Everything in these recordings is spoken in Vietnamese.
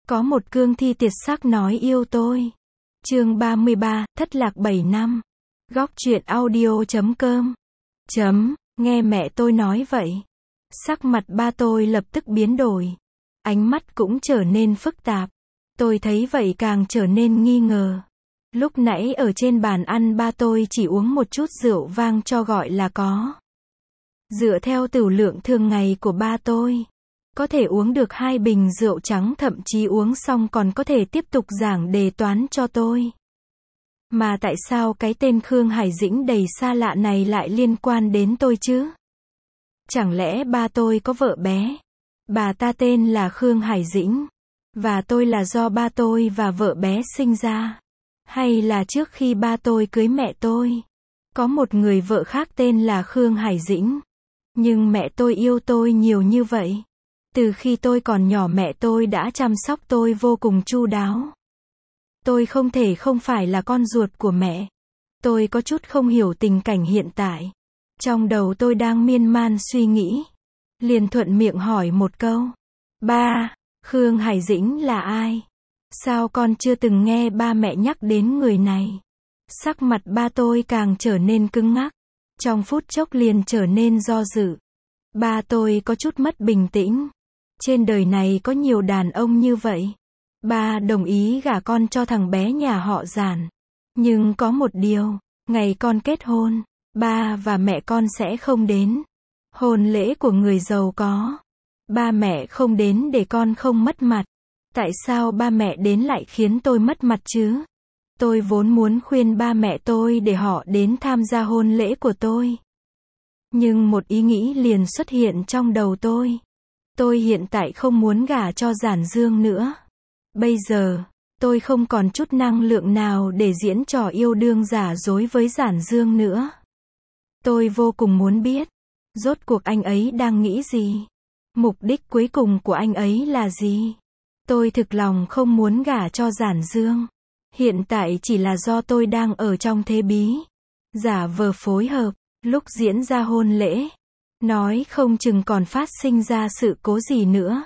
Có một cương thi tiệt sắc nói yêu tôi. Chương 33, thất lạc 7 năm. Góc truyện audio.com. Nghe mẹ tôi nói vậy. Sắc mặt ba tôi lập tức biến đổi. Ánh mắt cũng trở nên phức tạp. Tôi thấy vậy càng trở nên nghi ngờ. Lúc nãy ở trên bàn ăn ba tôi chỉ uống một chút rượu vang cho gọi là có. Dựa theo tửu lượng thường ngày của ba tôi, có thể uống được 2 bình rượu trắng, thậm chí uống xong còn có thể tiếp tục giảng đề toán cho tôi. Mà tại sao cái tên Khương Hải Dĩnh đầy xa lạ này lại liên quan đến tôi chứ? Chẳng lẽ ba tôi có vợ bé? Bà ta tên là Khương Hải Dĩnh. Và tôi là do ba tôi và vợ bé sinh ra? Hay là trước khi ba tôi cưới mẹ tôi, có một người vợ khác tên là Khương Hải Dĩnh? Nhưng mẹ tôi yêu tôi nhiều như vậy. Từ khi tôi còn nhỏ mẹ tôi đã chăm sóc tôi vô cùng chu đáo. Tôi không thể không phải là con ruột của mẹ. Tôi có chút không hiểu tình cảnh hiện tại. Trong đầu tôi đang miên man suy nghĩ. Liền thuận miệng hỏi một câu. Ba, Khương Hải Dĩnh là ai? Sao con chưa từng nghe ba mẹ nhắc đến người này? Sắc mặt ba tôi càng trở nên cứng ngắc. Trong phút chốc liền trở nên do dự. Ba tôi có chút mất bình tĩnh. Trên đời này có nhiều đàn ông như vậy. Ba đồng ý gả con cho thằng bé nhà họ Giản. Nhưng có một điều, ngày con kết hôn, ba và mẹ con sẽ không đến. Hôn lễ của người giàu có. Ba mẹ không đến để con không mất mặt. Tại sao ba mẹ đến lại khiến tôi mất mặt chứ? Tôi vốn muốn khuyên ba mẹ tôi để họ đến tham gia hôn lễ của tôi. Nhưng một ý nghĩ liền xuất hiện trong đầu tôi. Tôi hiện tại không muốn gả cho Giản Dương nữa. Bây giờ, tôi không còn chút năng lượng nào để diễn trò yêu đương giả dối với Giản Dương nữa. Tôi vô cùng muốn biết, rốt cuộc anh ấy đang nghĩ gì? Mục đích cuối cùng của anh ấy là gì? Tôi thực lòng không muốn gả cho Giản Dương. Hiện tại chỉ là do tôi đang ở trong thế bí. Giả vờ phối hợp, lúc diễn ra hôn lễ. Nói không chừng còn phát sinh ra sự cố gì nữa.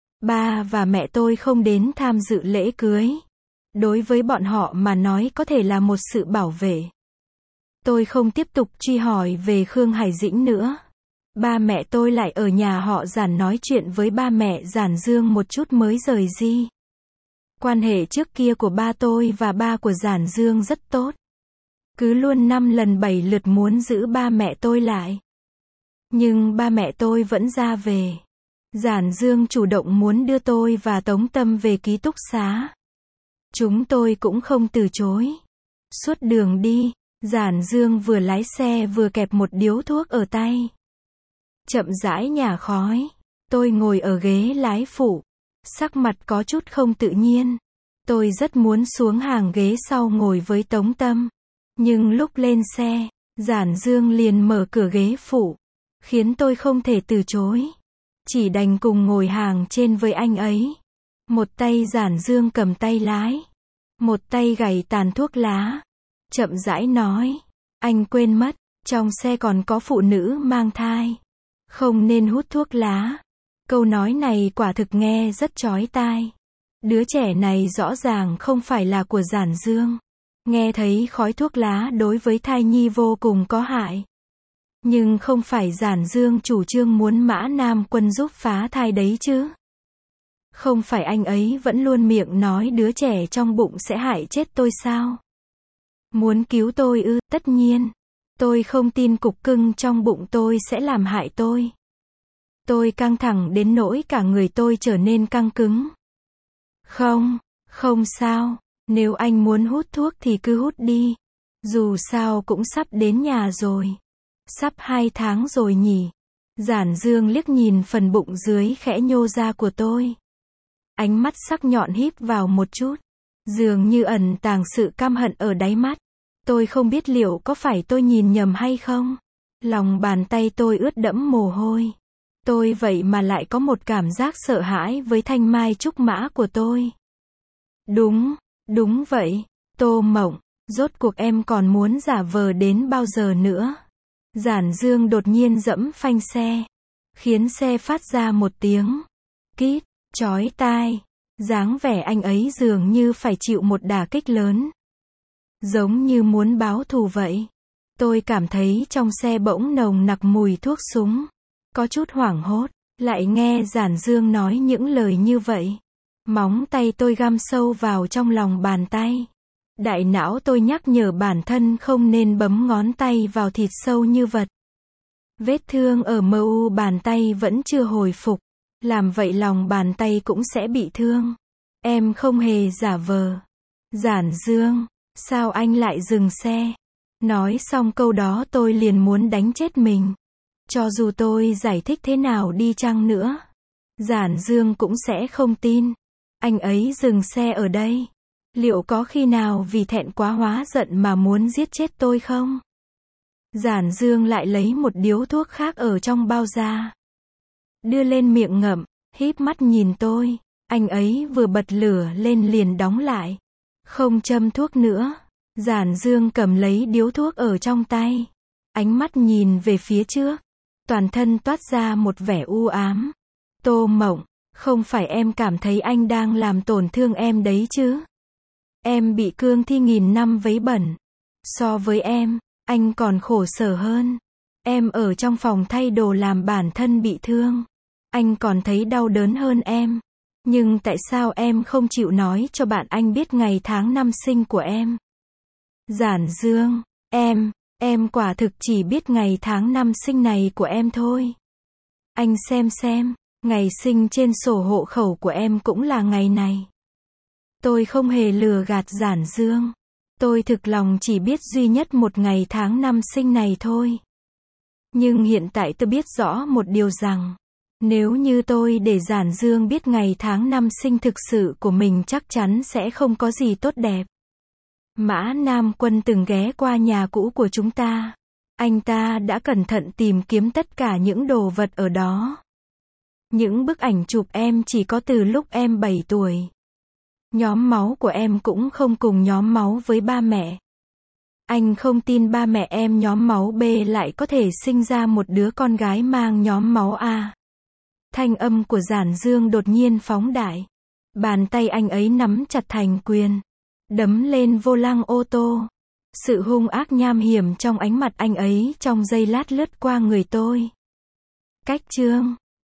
Ba và mẹ tôi không đến tham dự lễ cưới. Đối với bọn họ mà nói có thể là một sự bảo vệ. Tôi không tiếp tục truy hỏi về Khương Hải Dĩnh nữa. Ba mẹ tôi lại ở nhà họ Giản nói chuyện với ba mẹ Giản Dương một chút mới rời đi. Quan hệ trước kia của ba tôi và ba của Giản Dương rất tốt. Cứ luôn 5 lần 7 lượt muốn giữ ba mẹ tôi lại. Nhưng ba mẹ tôi vẫn ra về. Giản Dương chủ động muốn đưa tôi và Tống Tâm về ký túc xá. Chúng tôi cũng không từ chối. Suốt đường đi, Giản Dương vừa lái xe vừa kẹp một điếu thuốc ở tay. Chậm rãi nhả khói. Tôi ngồi ở ghế lái phụ. Sắc mặt có chút không tự nhiên. Tôi rất muốn xuống hàng ghế sau ngồi với Tống Tâm. Nhưng lúc lên xe, Giản Dương liền mở cửa ghế phụ. Khiến tôi không thể từ chối. Chỉ đành cùng ngồi hàng trên với anh ấy. Một tay Giản Dương cầm tay lái. Một tay gảy tàn thuốc lá. Chậm rãi nói. Anh quên mất, trong xe còn có phụ nữ mang thai. Không nên hút thuốc lá. Câu nói này quả thực nghe rất chói tai. Đứa trẻ này rõ ràng không phải là của Giản Dương. Nghe thấy khói thuốc lá đối với thai nhi vô cùng có hại. Nhưng không phải Giản Dương chủ trương muốn Mã Nam Quân giúp phá thai đấy chứ? Không phải anh ấy vẫn luôn miệng nói đứa trẻ trong bụng sẽ hại chết tôi sao? Muốn cứu tôi ư? Tất nhiên. Tôi không tin cục cưng trong bụng tôi sẽ làm hại tôi. Tôi căng thẳng đến nỗi cả người tôi trở nên căng cứng. Không sao. Nếu anh muốn hút thuốc thì cứ hút đi. Dù sao cũng sắp đến nhà rồi. Sắp 2 tháng rồi nhỉ. Giản Dương liếc nhìn phần bụng dưới khẽ nhô ra của tôi. Ánh mắt sắc nhọn híp vào một chút. Dường như ẩn tàng sự căm hận ở đáy mắt. Tôi không biết liệu có phải tôi nhìn nhầm hay không. Lòng bàn tay tôi ướt đẫm mồ hôi. Tôi vậy mà lại có một cảm giác sợ hãi với thanh mai trúc mã của tôi. Đúng vậy. Tô Mộng, rốt cuộc em còn muốn giả vờ đến bao giờ nữa? Giản Dương đột nhiên giẫm phanh xe. Khiến xe phát ra một tiếng kít, chói tai. Dáng vẻ anh ấy dường như phải chịu một đả kích lớn. Giống như muốn báo thù vậy. Tôi cảm thấy trong xe bỗng nồng nặc mùi thuốc súng. Có chút hoảng hốt, lại nghe Giản Dương nói những lời như vậy. Móng tay tôi găm sâu vào trong lòng bàn tay. Đại não tôi nhắc nhở bản thân không nên bấm ngón tay vào thịt sâu như vật. Vết thương ở mu bàn tay vẫn chưa hồi phục. Làm vậy lòng bàn tay cũng sẽ bị thương. Em không hề giả vờ. Giản Dương, sao anh lại dừng xe? Nói xong câu đó tôi liền muốn đánh chết mình. Cho dù tôi giải thích thế nào đi chăng nữa, Giản Dương cũng sẽ không tin. Anh ấy dừng xe ở đây. Liệu có khi nào vì thẹn quá hóa giận mà muốn giết chết tôi không? Giản Dương lại lấy một điếu thuốc khác ở trong bao ra. Đưa lên miệng ngậm, híp mắt nhìn tôi. Anh ấy vừa bật lửa lên liền đóng lại. Không châm thuốc nữa. Giản Dương cầm lấy điếu thuốc ở trong tay. Ánh mắt nhìn về phía trước. Toàn thân toát ra một vẻ u ám. Tô Mộng, không phải em cảm thấy anh đang làm tổn thương em đấy chứ? Em bị cương thi nghìn năm vấy bẩn. So với em, anh còn khổ sở hơn. Em ở trong phòng thay đồ làm bản thân bị thương. Anh còn thấy đau đớn hơn em. Nhưng tại sao em không chịu nói cho bạn anh biết ngày tháng năm sinh của em? Giản Dương, em quả thực chỉ biết ngày tháng năm sinh này của em thôi. Anh xem, ngày sinh trên sổ hộ khẩu của em cũng là ngày này. Tôi không hề lừa gạt Giản Dương. Tôi thực lòng chỉ biết duy nhất một ngày tháng năm sinh này thôi. Nhưng hiện tại tôi biết rõ một điều rằng, nếu như tôi để Giản Dương biết ngày tháng năm sinh thực sự của mình chắc chắn sẽ không có gì tốt đẹp. Mã Nam Quân từng ghé qua nhà cũ của chúng ta. Anh ta đã cẩn thận tìm kiếm tất cả những đồ vật ở đó. Những bức ảnh chụp em chỉ có từ lúc em 7 tuổi. Nhóm máu của em cũng không cùng nhóm máu với ba mẹ. Anh không tin ba mẹ em nhóm máu B lại có thể sinh ra một đứa con gái mang nhóm máu A. Thanh âm của Giản Dương đột nhiên phóng đại. Bàn tay anh ấy nắm chặt thành quyền. Đấm lên vô lăng ô tô. Sự hung ác nham hiểm trong ánh mặt anh ấy trong giây lát lướt qua người tôi. Cách chương